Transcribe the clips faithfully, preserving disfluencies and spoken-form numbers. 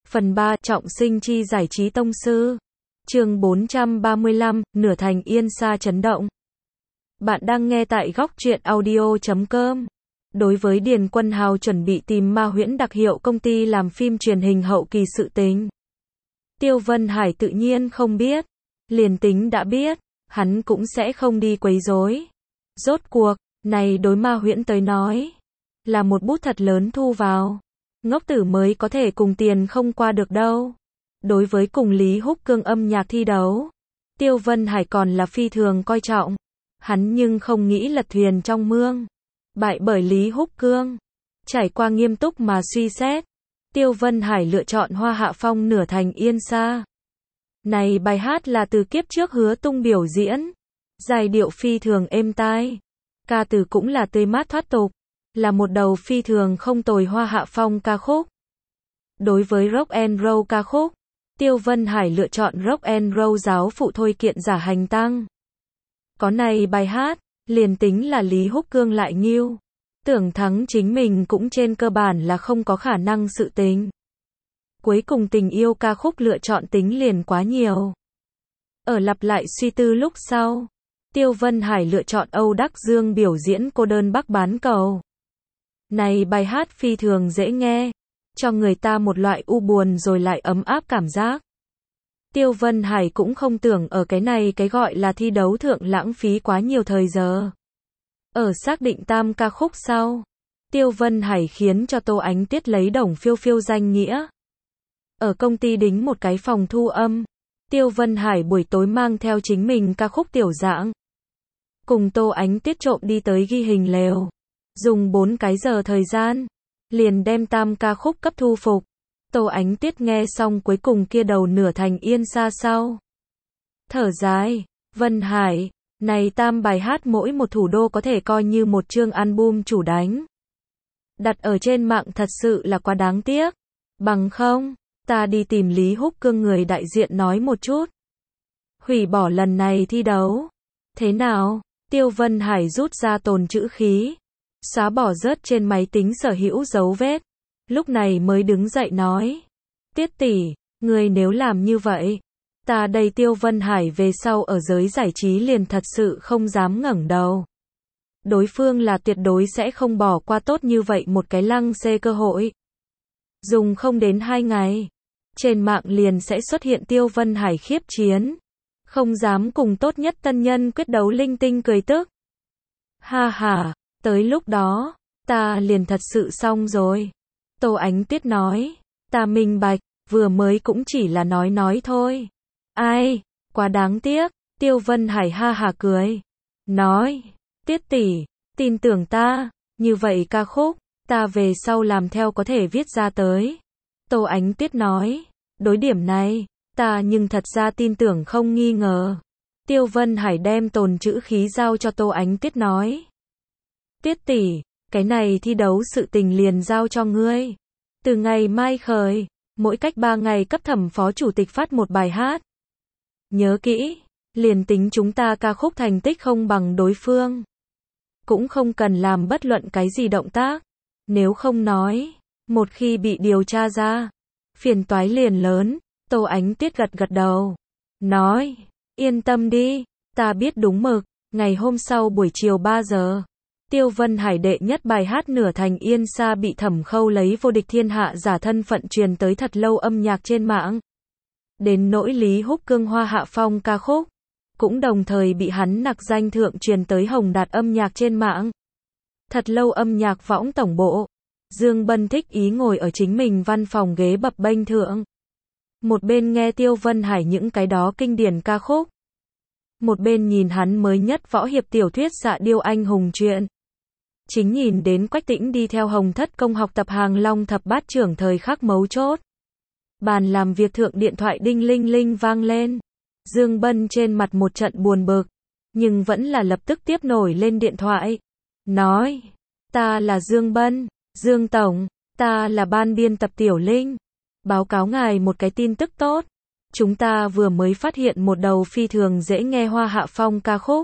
Phần ba, trọng sinh chi giải trí tông sư. Chương bốn trăm ba mươi lăm, nửa thành yên sa chấn động. Bạn đang nghe tại góc truyện audio chấm com. Đối với Điền Quân Hào chuẩn bị tìm Ma Huyễn đặc hiệu công ty làm phim truyền hình hậu kỳ sự tình, Tiêu Vân Hải tự nhiên không biết. Liền tính đã biết, hắn cũng sẽ không đi quấy rối. Rốt cuộc, này đối Ma Huyễn tới nói, là một bút thật lớn thu vào. Ngốc tử mới có thể cùng tiền không qua được đâu. Đối với cùng Lý Húc Cương âm nhạc thi đấu, Tiêu Vân Hải còn là phi thường coi trọng. Hắn nhưng không nghĩ lật thuyền trong mương, bại bởi Lý Húc Cương. Trải qua nghiêm túc mà suy xét, Tiêu Vân Hải lựa chọn Hoa Hạ Phong nửa thành yên sa. Này bài hát là từ kiếp trước Hứa Tung biểu diễn, giai điệu phi thường êm tai, ca từ cũng là tươi mát thoát tục, là một đầu phi thường không tồi Hoa Hạ Phong ca khúc. Đối với rock and roll ca khúc, Tiêu Vân Hải lựa chọn rock and roll giáo phụ thôi kiện giả hành tăng. Có này bài hát, liền tính là Lý Húc Cương lại nghiêu, tưởng thắng chính mình cũng trên cơ bản là không có khả năng sự tình. Cuối cùng tình yêu ca khúc lựa chọn tính liền quá nhiều. Ở lặp lại suy tư lúc sau, Tiêu Vân Hải lựa chọn Âu Đắc Dương biểu diễn Cô đơn Bắc bán cầu. Này bài hát phi thường dễ nghe, cho người ta một loại u buồn rồi lại ấm áp cảm giác. Tiêu Vân Hải cũng không tưởng ở cái này cái gọi là thi đấu thượng lãng phí quá nhiều thời giờ. Ở xác định tam ca khúc sau, Tiêu Vân Hải khiến cho Tô Ánh Tuyết lấy Đồng Phiêu Phiêu danh nghĩa. Ở công ty đính một cái phòng thu âm, Tiêu Vân Hải buổi tối mang theo chính mình ca khúc tiểu dạng, cùng Tô Ánh Tuyết trộm đi tới ghi hình lều. Dùng bốn cái giờ thời gian, liền đem tam ca khúc cấp thu phục. Tô Ánh Tuyết nghe xong cuối cùng kia đầu nửa thành yên sa sau, thở dài, Vân Hải, này tam bài hát mỗi một thủ đô có thể coi như một chương album chủ đánh. Đặt ở trên mạng thật sự là quá đáng tiếc. Bằng không, ta đi tìm Lý Húc Cương người đại diện nói một chút, hủy bỏ lần này thi đấu. Thế nào? Tiêu Vân Hải rút ra tồn trữ khí, xóa bỏ rớt trên máy tính sở hữu dấu vết. Lúc này mới đứng dậy nói, Tiết tỷ, người nếu làm như vậy, ta đây Tiêu Vân Hải về sau ở giới giải trí liền thật sự không dám ngẩng đầu. Đối phương là tuyệt đối sẽ không bỏ qua tốt như vậy một cái lăng xê cơ hội. Dùng không đến hai ngày, trên mạng liền sẽ xuất hiện Tiêu Vân Hải khiếp chiến, không dám cùng tốt nhất tân nhân quyết đấu linh tinh cười tức. Ha ha, tới lúc đó, ta liền thật sự xong rồi. Tô Ánh Tuyết nói, ta minh bạch, vừa mới cũng chỉ là nói nói thôi. Ai, quá đáng tiếc. Tiêu Vân Hải ha ha cười, nói, Tiết tỷ, tin tưởng ta, như vậy ca khúc, ta về sau làm theo có thể viết ra tới. Tô Ánh Tuyết nói, đối điểm này, ta nhưng thật ra tin tưởng không nghi ngờ. Tiêu Vân Hải đem tồn trữ khí giao cho Tô Ánh Tuyết nói, Tiết tỷ, cái này thi đấu sự tình liền giao cho ngươi. Từ ngày mai khởi, mỗi cách ba ngày cấp Thẩm phó chủ tịch phát một bài hát. Nhớ kỹ, liền tính chúng ta ca khúc thành tích không bằng đối phương, cũng không cần làm bất luận cái gì động tác. Nếu không nói, một khi bị điều tra ra, phiền toái liền lớn. Tô Ánh Tuyết gật gật đầu, nói, yên tâm đi, ta biết đúng mực. Ngày hôm sau buổi chiều ba giờ, Tiêu Vân Hải đệ nhất bài hát nửa thành yên sa bị Thẩm Khâu lấy vô địch thiên hạ giả thân phận truyền tới thật lâu âm nhạc trên mạng. Đến nỗi Lý Húc Cương Hoa Hạ Phong ca khúc, cũng đồng thời bị hắn nặc danh thượng truyền tới Hồng Đạt âm nhạc trên mạng. Thật lâu âm nhạc võng tổng bộ, Dương Bân thích ý ngồi ở chính mình văn phòng ghế bập bênh thượng. Một bên nghe Tiêu Vân Hải những cái đó kinh điển ca khúc, một bên nhìn hắn mới nhất võ hiệp tiểu thuyết Dạ Điêu anh hùng truyện. Chính nhìn đến Quách Tĩnh đi theo Hồng Thất Công học tập Hàng Long thập bát trưởng thời khắc mấu chốt. Bàn làm việc thượng điện thoại đinh linh linh vang lên. Dương Bân trên mặt một trận buồn bực, nhưng vẫn là lập tức tiếp nổi lên điện thoại. Nói, ta là Dương Bân, Dương Tổng, ta là ban biên tập Tiểu Linh. Báo cáo ngài một cái tin tức tốt. Chúng ta vừa mới phát hiện một đầu phi thường dễ nghe Hoa Hạ Phong ca khúc.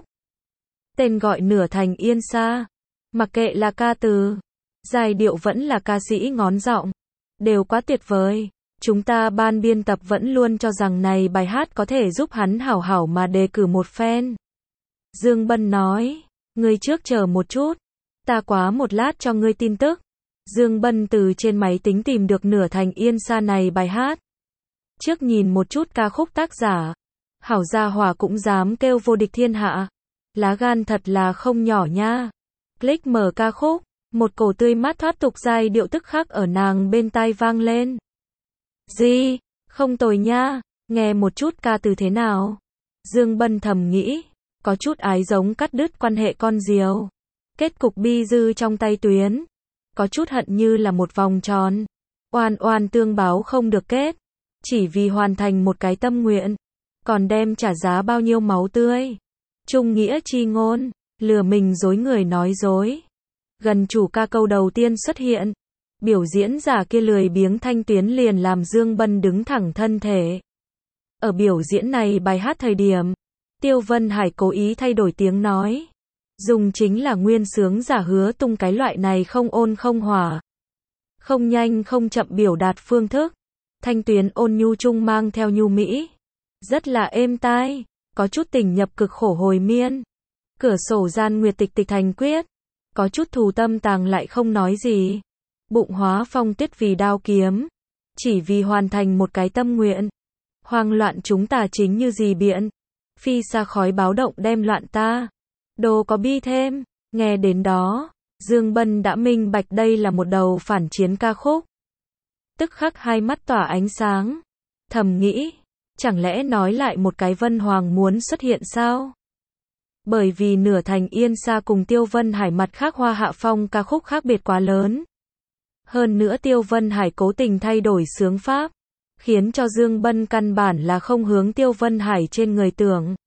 Tên gọi nửa thành yên sa. Mặc kệ là ca từ, giai điệu vẫn là ca sĩ ngón giọng, đều quá tuyệt vời. Chúng ta ban biên tập vẫn luôn cho rằng này bài hát có thể giúp hắn hảo hảo mà đề cử một phen. Dương Bân nói, ngươi trước chờ một chút, ta quá một lát cho ngươi tin tức. Dương Bân từ trên máy tính tìm được Nửa Thành Yên Sa này bài hát. Trước nhìn một chút ca khúc tác giả, hảo gia hỏa cũng dám kêu vô địch thiên hạ. Lá gan thật là không nhỏ nha. Click mở ca khúc, một cổ tươi mát thoát tục giai điệu tức khắc ở nàng bên tai vang lên. Gì, không tồi nha, nghe một chút ca từ thế nào. Dương Bân thầm nghĩ, có chút ái giống cắt đứt quan hệ con diều. Kết cục bi dư trong tay tuyến. Có chút hận như là một vòng tròn. Oan oan tương báo không được kết. Chỉ vì hoàn thành một cái tâm nguyện. Còn đem trả giá bao nhiêu máu tươi. Trung nghĩa chi ngôn, lừa mình dối người nói dối. Gần chủ ca câu đầu tiên xuất hiện. Biểu diễn giả kia lười biếng thanh tuyến liền làm Dương Bân đứng thẳng thân thể. Ở biểu diễn này bài hát thời điểm, Tiêu Vân Hải cố ý thay đổi tiếng nói. Dùng chính là nguyên sướng giả Hứa Tung cái loại này không ôn không hỏa. Không nhanh không chậm biểu đạt phương thức. Thanh tuyến ôn nhu trung mang theo nhu mỹ. Rất là êm tai, có chút tình nhập cực khổ hồi miên. Cửa sổ gian nguyệt tịch tịch thành quyết. Có chút thù tâm tàng lại không nói gì. Bụng hóa phong tuyết vì đao kiếm. Chỉ vì hoàn thành một cái tâm nguyện. Hoang loạn chúng ta chính như gì biện. Phi xa khói báo động đem loạn ta. Đồ có bi thêm. Nghe đến đó, Dương Bân đã minh bạch đây là một đầu phản chiến ca khúc. Tức khắc hai mắt tỏa ánh sáng. Thầm nghĩ, chẳng lẽ nói lại một cái Vân Hoàng muốn xuất hiện sao? Bởi vì Nửa Thành Yên Sa cùng Tiêu Vân Hải mặt khác Hoa Hạ Phong ca khúc khác biệt quá lớn. Hơn nữa Tiêu Vân Hải cố tình thay đổi xướng pháp, khiến cho Dương Bân căn bản là không hướng Tiêu Vân Hải trên người tưởng.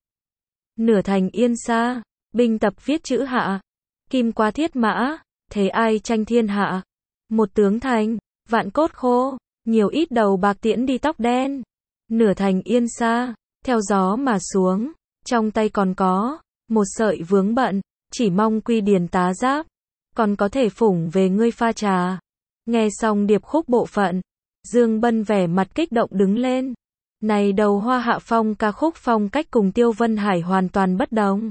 Nửa Thành Yên Sa, binh tập viết chữ hạ, kim qua thiết mã, thế ai tranh thiên hạ. Một tướng thành, vạn cốt khô, nhiều ít đầu bạc tiễn đi tóc đen. Nửa Thành Yên Sa, theo gió mà xuống, trong tay còn có một sợi vướng bận, chỉ mong quy điền tá giáp, còn có thể phủng về ngươi pha trà. Nghe xong điệp khúc bộ phận, Dương Bân vẻ mặt kích động đứng lên. Này đầu Hoa Hạ Phong ca khúc phong cách cùng Tiêu Vân Hải hoàn toàn bất đồng.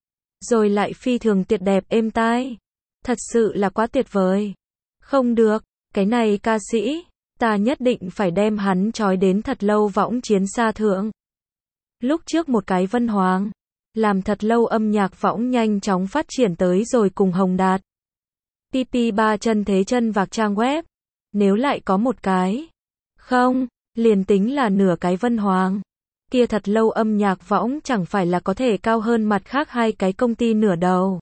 Rồi lại phi thường tuyệt đẹp êm tai. Thật sự là quá tuyệt vời. Không được, cái này ca sĩ, ta nhất định phải đem hắn trói đến thật lâu võng chiến xa thượng. Lúc trước một cái Vân Hoàng, làm thật lâu âm nhạc võng nhanh chóng phát triển tới rồi cùng Hồng Đạt. pê pê ba chân thế chân vạc trang web. Nếu lại có một cái, không, liền tính là nửa cái Vân Hoàng, kia thật lâu âm nhạc võng chẳng phải là có thể cao hơn mặt khác hai cái công ty nửa đầu.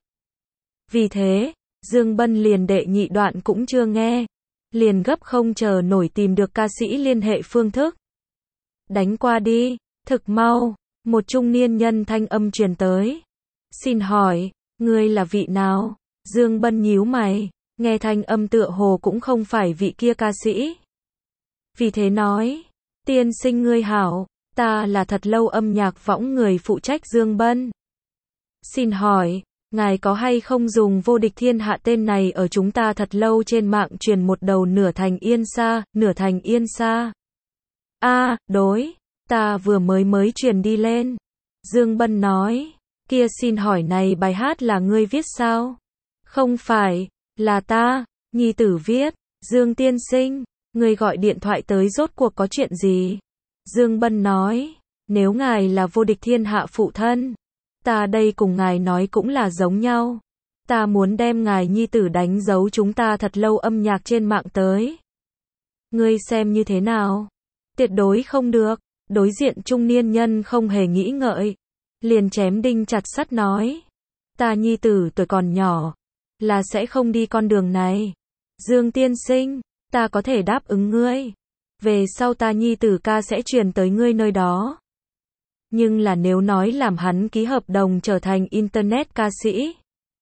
Vì thế, Dương Bân liền đệ nhị đoạn cũng chưa nghe, liền gấp không chờ nổi tìm được ca sĩ liên hệ phương thức. Đánh qua đi, thực mau, một trung niên nhân thanh âm truyền tới. Xin hỏi, ngươi là vị nào? Dương Bân nhíu mày, nghe thanh âm tựa hồ cũng không phải vị kia ca sĩ. Vì thế nói, tiên sinh ngươi hảo, ta là thật lâu âm nhạc võng người phụ trách Dương Bân. Xin hỏi, ngài có hay không dùng vô địch thiên hạ tên này ở chúng ta thật lâu trên mạng truyền một đầu Nửa Thành Yên Sa, Nửa Thành Yên Sa. A, à, đối, ta vừa mới mới truyền đi lên. Dương Bân nói, kia xin hỏi này bài hát là ngươi viết sao? Không phải, là ta, nhi tử viết. Dương tiên sinh, ngươi gọi điện thoại tới rốt cuộc có chuyện gì? Dương Bân nói, nếu ngài là vô địch thiên hạ phụ thân, ta đây cùng ngài nói cũng là giống nhau. Ta muốn đem ngài nhi tử đánh dấu chúng ta thật lâu âm nhạc trên mạng tới. Ngươi xem như thế nào? Tuyệt đối không được. Đối diện trung niên nhân không hề nghĩ ngợi, liền chém đinh chặt sắt nói, ta nhi tử tuổi còn nhỏ, là sẽ không đi con đường này. Dương tiên sinh, ta có thể đáp ứng ngươi, về sau ta nhi tử ca sẽ truyền tới ngươi nơi đó. Nhưng là nếu nói làm hắn ký hợp đồng trở thành internet ca sĩ,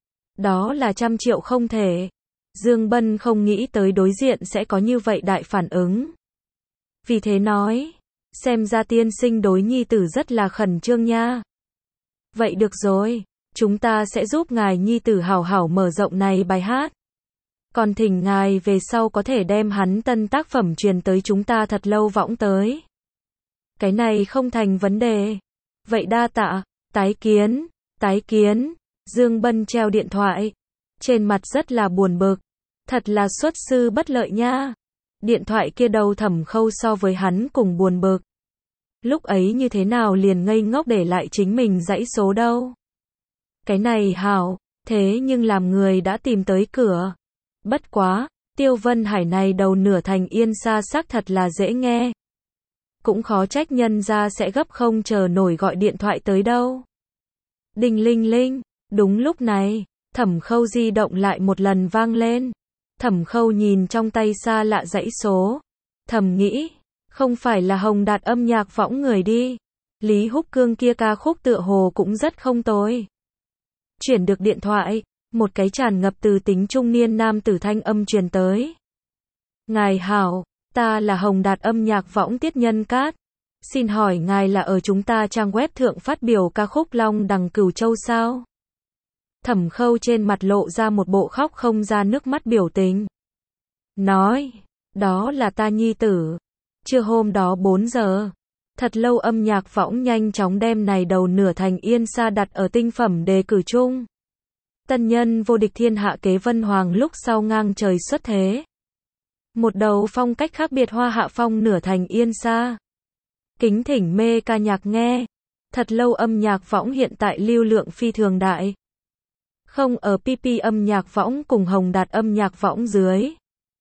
đó là trăm triệu không thể. Dương Bân không nghĩ tới đối diện sẽ có như vậy đại phản ứng. Vì thế nói, xem ra tiên sinh đối nhi tử rất là khẩn trương nha. Vậy được rồi, chúng ta sẽ giúp ngài nhi tử hảo hảo mở rộng này bài hát. Còn thỉnh ngài về sau có thể đem hắn tân tác phẩm truyền tới chúng ta Thật Lâu Võng tới. Cái này không thành vấn đề. Vậy đa tạ, tái kiến, tái kiến. Dương Bân treo điện thoại. Trên mặt rất là buồn bực. Thật là xuất sư bất lợi nha. Điện thoại kia đầu Thẩm Khâu so với hắn cùng buồn bực. Lúc ấy như thế nào liền ngây ngốc để lại chính mình dãy số đâu. Cái này hảo, thế nhưng làm người đã tìm tới cửa. Bất quá, Tiêu Vân Hải này đầu nửa thành Yên Sa xác thật là dễ nghe. Cũng khó trách nhân ra sẽ gấp không chờ nổi gọi điện thoại tới đâu. Đinh linh linh, đúng lúc này, Thẩm Khâu di động lại một lần vang lên. Thẩm Khâu nhìn trong tay xa lạ dãy số. Thầm nghĩ, không phải là Hồng Đạt âm nhạc võng người đi. Lý Húc Cương kia ca khúc tựa hồ cũng rất không tồi. Chuyển được điện thoại, một cái tràn ngập từ tính trung niên nam tử thanh âm truyền tới. Ngài hảo, ta là Hồng Đạt âm nhạc võng Tiết Nhân Cát. Xin hỏi ngài là ở chúng ta trang web thượng phát biểu ca khúc Long Đằng Cửu Châu sao? Thẩm Khâu trên mặt lộ ra một bộ khóc không ra nước mắt biểu tình. Nói, đó là ta nhi tử. Trưa hôm đó bốn giờ, Thật Lâu âm nhạc võng nhanh chóng đem này đầu nửa thành Yên Sa đặt ở tinh phẩm đề cử chung. Tân nhân vô địch thiên hạ Kế Vân Hoàng lúc sau ngang trời xuất thế. Một đầu phong cách khác biệt hoa hạ phong nửa thành Yên Sa. Kính thỉnh mê ca nhạc nghe. Thật Lâu âm nhạc võng hiện tại lưu lượng phi thường đại. Không ở pê pê âm nhạc võng cùng Hồng Đạt âm nhạc võng dưới.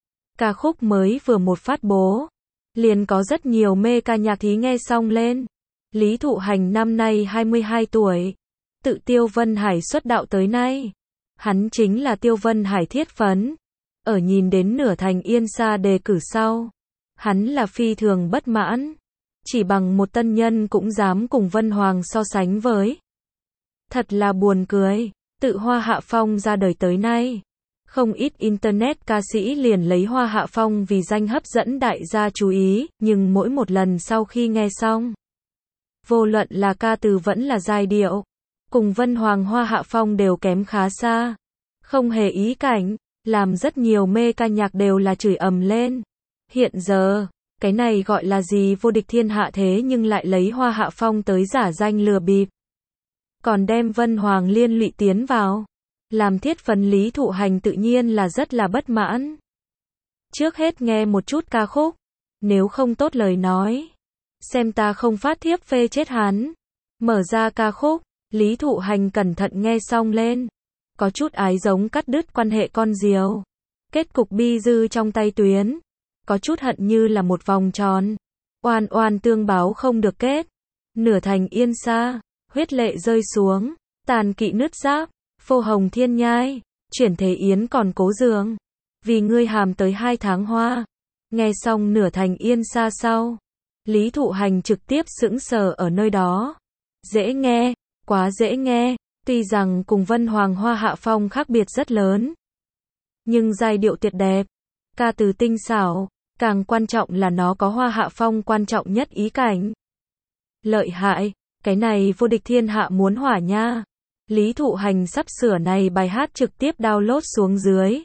Ca khúc mới vừa một phát bố. Liền có rất nhiều mê ca nhạc thí nghe xong lên. Lý Thụ Hành năm nay hai mươi hai tuổi. Tự Tiêu Vân Hải xuất đạo tới nay. Hắn chính là Tiêu Vân Hải thiết phấn. Ở nhìn đến nửa thành Yên Sa đề cử sau. Hắn là phi thường bất mãn. Chỉ bằng một tân nhân cũng dám cùng Vân Hoàng so sánh với. Thật là buồn cười. Tự Hoa Hạ Phong ra đời tới nay. Không ít internet ca sĩ liền lấy Hoa Hạ Phong vì danh hấp dẫn đại gia chú ý, nhưng mỗi một lần sau khi nghe xong. Vô luận là ca từ vẫn là giai điệu. Cùng Vân Hoàng Hoa Hạ Phong đều kém khá xa. Không hề ý cảnh, làm rất nhiều mê ca nhạc đều là chửi ầm lên. Hiện giờ, cái này gọi là gì vô địch thiên hạ thế nhưng lại lấy Hoa Hạ Phong tới giả danh lừa bịp. Còn đem Vân Hoàng liên lụy tiến vào. Làm thiết phấn Lý Thụ Hành tự nhiên là rất là bất mãn. Trước hết nghe một chút ca khúc. Nếu không tốt lời nói. Xem ta không phát thiếp phê chết hắn. Mở ra ca khúc. Lý Thụ Hành cẩn thận nghe xong lên. Có chút ái giống cắt đứt quan hệ con diều. Kết cục bi dư trong tay tuyến. Có chút hận như là một vòng tròn. Oan oan tương báo không được kết. Nửa thành Yên Sa. Huyết lệ rơi xuống. Tàn kỵ nứt giáp. Phô hồng thiên nhai. Chuyển thế yến còn cố giường. Vì ngươi hàm tới hai tháng hoa. Nghe xong nửa thành Yên Sa sau. Lý Thụ Hành trực tiếp sững sờ ở nơi đó. Dễ nghe. Quá dễ nghe. Tuy rằng cùng Vân Hoàng Hoa Hạ Phong khác biệt rất lớn. Nhưng giai điệu tuyệt đẹp. Ca từ tinh xảo. Càng quan trọng là nó có Hoa Hạ Phong quan trọng nhất ý cảnh. Lợi hại. Cái này vô địch thiên hạ muốn hỏa nha. Lý Thụ Hành sắp sửa này bài hát trực tiếp download xuống dưới.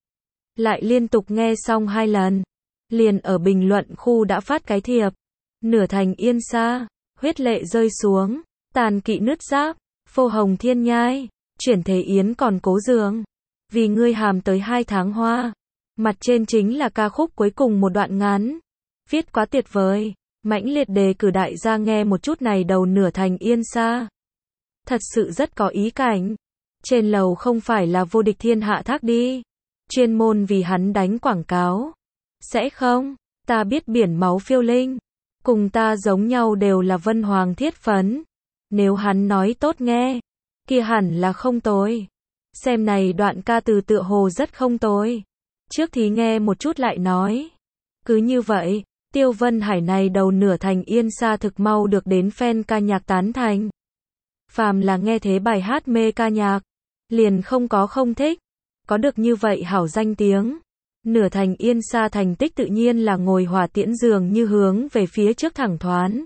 Lại liên tục nghe xong hai lần. Liền ở bình luận khu đã phát cái thiệp. Nửa thành Yên Sa. Huyết lệ rơi xuống. Tàn kỵ nứt giáp. Phô hồng thiên nhai. Chuyển thế yến còn cố giường. Vì ngươi hàm tới hai tháng hoa. Mặt trên chính là ca khúc cuối cùng một đoạn ngắn. Viết quá tuyệt vời. Mãnh liệt đề cử đại gia nghe một chút này đầu nửa thành Yên Sa. Thật sự rất có ý cảnh. Trên lầu không phải là vô địch thiên hạ thác đi. Chuyên môn vì hắn đánh quảng cáo. Sẽ không, ta biết biển máu phiêu linh. Cùng ta giống nhau đều là Vân Hoàng thiết phấn. Nếu hắn nói tốt nghe, kia hẳn là không tồi. Xem này đoạn ca từ tựa hồ rất không tồi. Trước thì nghe một chút lại nói. Cứ như vậy, Tiêu Vân Hải này đầu nửa thành Yên Sa thực mau được đến fan ca nhạc tán thành. Phàm là nghe thế bài hát mê ca nhạc, liền không có không thích. Có được như vậy hảo danh tiếng. Nửa thành Yên Sa thành tích tự nhiên là ngồi hỏa tiễn dường như hướng về phía trước thẳng thoán.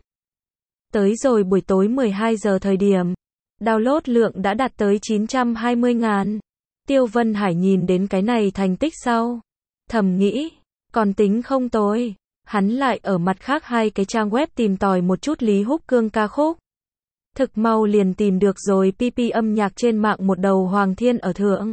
Tới rồi buổi tối mười hai giờ thời điểm, download lượng đã đạt tới chín trăm hai mươi ngàn. Tiêu Vân Hải nhìn đến cái này thành tích sau, thầm nghĩ, còn tính không tồi. Hắn lại ở mặt khác hai cái trang web tìm tòi một chút Lý Húc Cương ca khúc. Thực mau liền tìm được rồi pê pê âm nhạc trên mạng một đầu Hoàng Thiên ở thượng.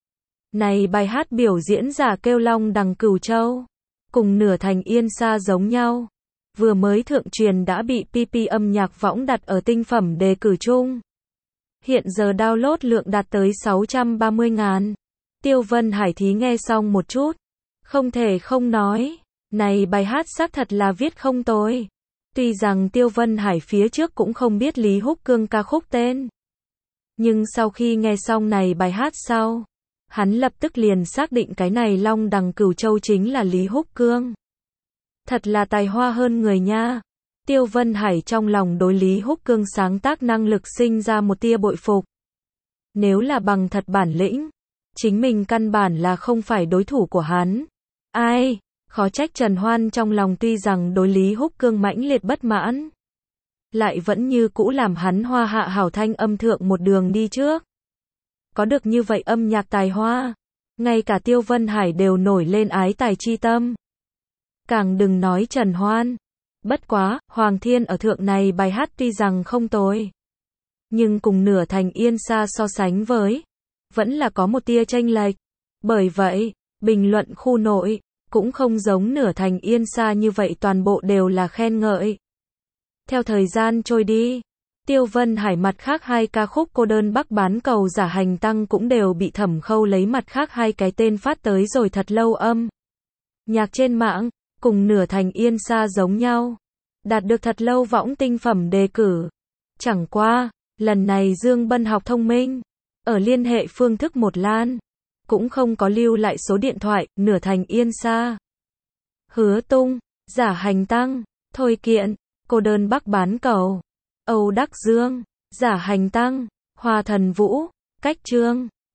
Này bài hát biểu diễn giả kêu Long Đằng Cửu Châu, cùng Nửa Thành Yên Sa giống nhau. Vừa mới thượng truyền đã bị pê pê âm nhạc võng đặt ở tinh phẩm đề cử chung. Hiện giờ download lượng đạt tới sáu trăm ba mươi ngàn. Tiêu Vân Hải thí nghe xong một chút, không thể không nói, này bài hát xác thật là viết không tồi. Tuy rằng Tiêu Vân Hải phía trước cũng không biết Lý Húc Cương ca khúc tên, nhưng sau khi nghe xong này bài hát sau, hắn lập tức liền xác định cái này Long Đằng Cửu Châu chính là Lý Húc Cương. Thật là tài hoa hơn người nha. Tiêu Vân Hải trong lòng đối Lý Húc Cương sáng tác năng lực sinh ra một tia bội phục. Nếu là bằng thật bản lĩnh, chính mình căn bản là không phải đối thủ của hắn. Ai, khó trách Trần Hoan trong lòng tuy rằng đối Lý Húc Cương mãnh liệt bất mãn, lại vẫn như cũ làm hắn Hoa Hạ hảo thanh âm thượng một đường đi trước. Có được như vậy âm nhạc tài hoa, ngay cả Tiêu Vân Hải đều nổi lên ái tài chi tâm. Càng đừng nói Trần Hoan. Bất quá, Hoàng Thiên ở thượng này bài hát tuy rằng không tồi, nhưng cùng Nửa Thành Yên Sa so sánh với, vẫn là có một tia chênh lệch. Bởi vậy, bình luận khu nội, cũng không giống Nửa Thành Yên Sa như vậy toàn bộ đều là khen ngợi. Theo thời gian trôi đi, Tiêu Vân Hải mặt khác hai ca khúc Cô Đơn Bắc Bán Cầu Giả Hành Tăng cũng đều bị Thẩm Khâu lấy mặt khác hai cái tên phát tới rồi thật lâu âm nhạc trên mạng, cùng Nửa Thành Yên Sa giống nhau, đạt được thật lâu võng tinh phẩm đề cử. Chẳng qua, lần này Dương Bân học thông minh, ở liên hệ phương thức một lan, cũng không có lưu lại số điện thoại. Nửa Thành Yên Sa, Hứa Tung, Giả Hành Tăng, Thôi Kiện, Cô Đơn Bắc Bán Cầu, Âu Đắc Dương, Giả Hành Tăng, Hoa Thần Vũ, Cách Trương.